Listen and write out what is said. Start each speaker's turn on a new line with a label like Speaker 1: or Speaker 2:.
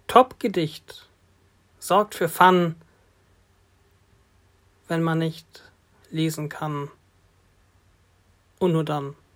Speaker 1: Top-Gedicht sorgt für Fun, wenn man nicht lesen kann. Und nur dann.